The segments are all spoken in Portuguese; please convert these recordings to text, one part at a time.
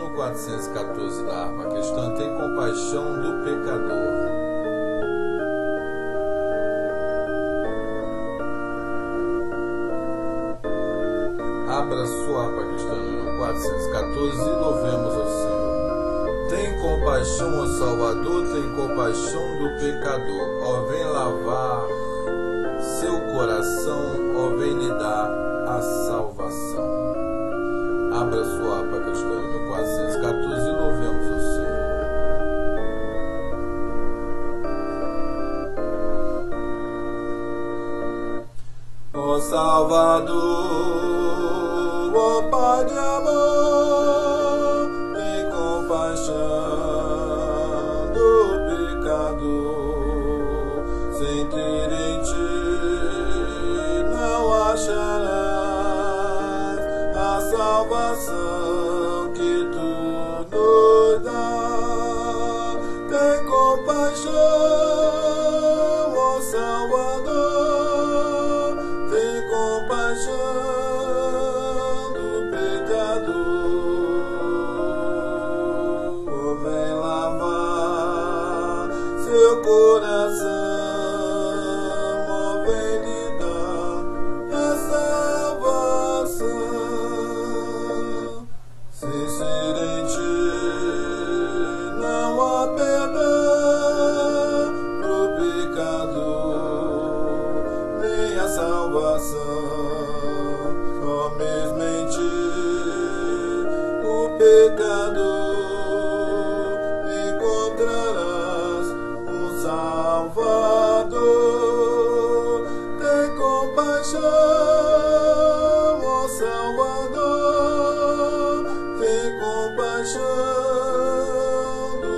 hino 414 da harpa cristã, tem compaixão do pecador. Abra sua harpa cristã, hino 414, e louvemos ao Senhor. Tem compaixão, ó Salvador, tem compaixão do pecador. Ó, vem lavar seu coração, ó, vem lhe dar a salvação. Abra sua harpa cristã, hino 414, e louvemos ao Senhor. Ó Salvador, ó Pai de amor, tem compaixão do pecador. Sem ter em ti não acharás a salvação que tu nos dá. Tem compaixão, ó Salvador, tem compaixão do pecador. Oh, vem lavar seu coração, oh, vem lhe dar a salvação. Sem ser em ti não há perdão pro pecador, nem a salvação. Só mesmo em ti o pecador encontrarás um Salvador. Tem compaixão, ó Salvador, tem compaixão do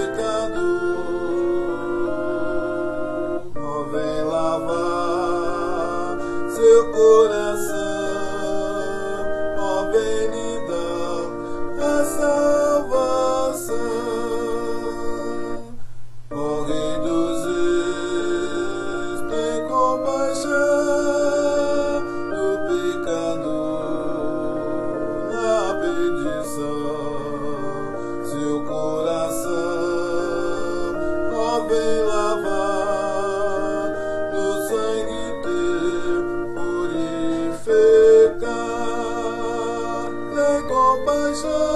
pecador. Ó, vem lavar seu coração, ó, vem lhe dar a salvação. Ó Rei dos Reis, tem compaixão do pecador na perdição. Seu coração, ó, vem lavar no sangue teu, purificar. Tem compaixão,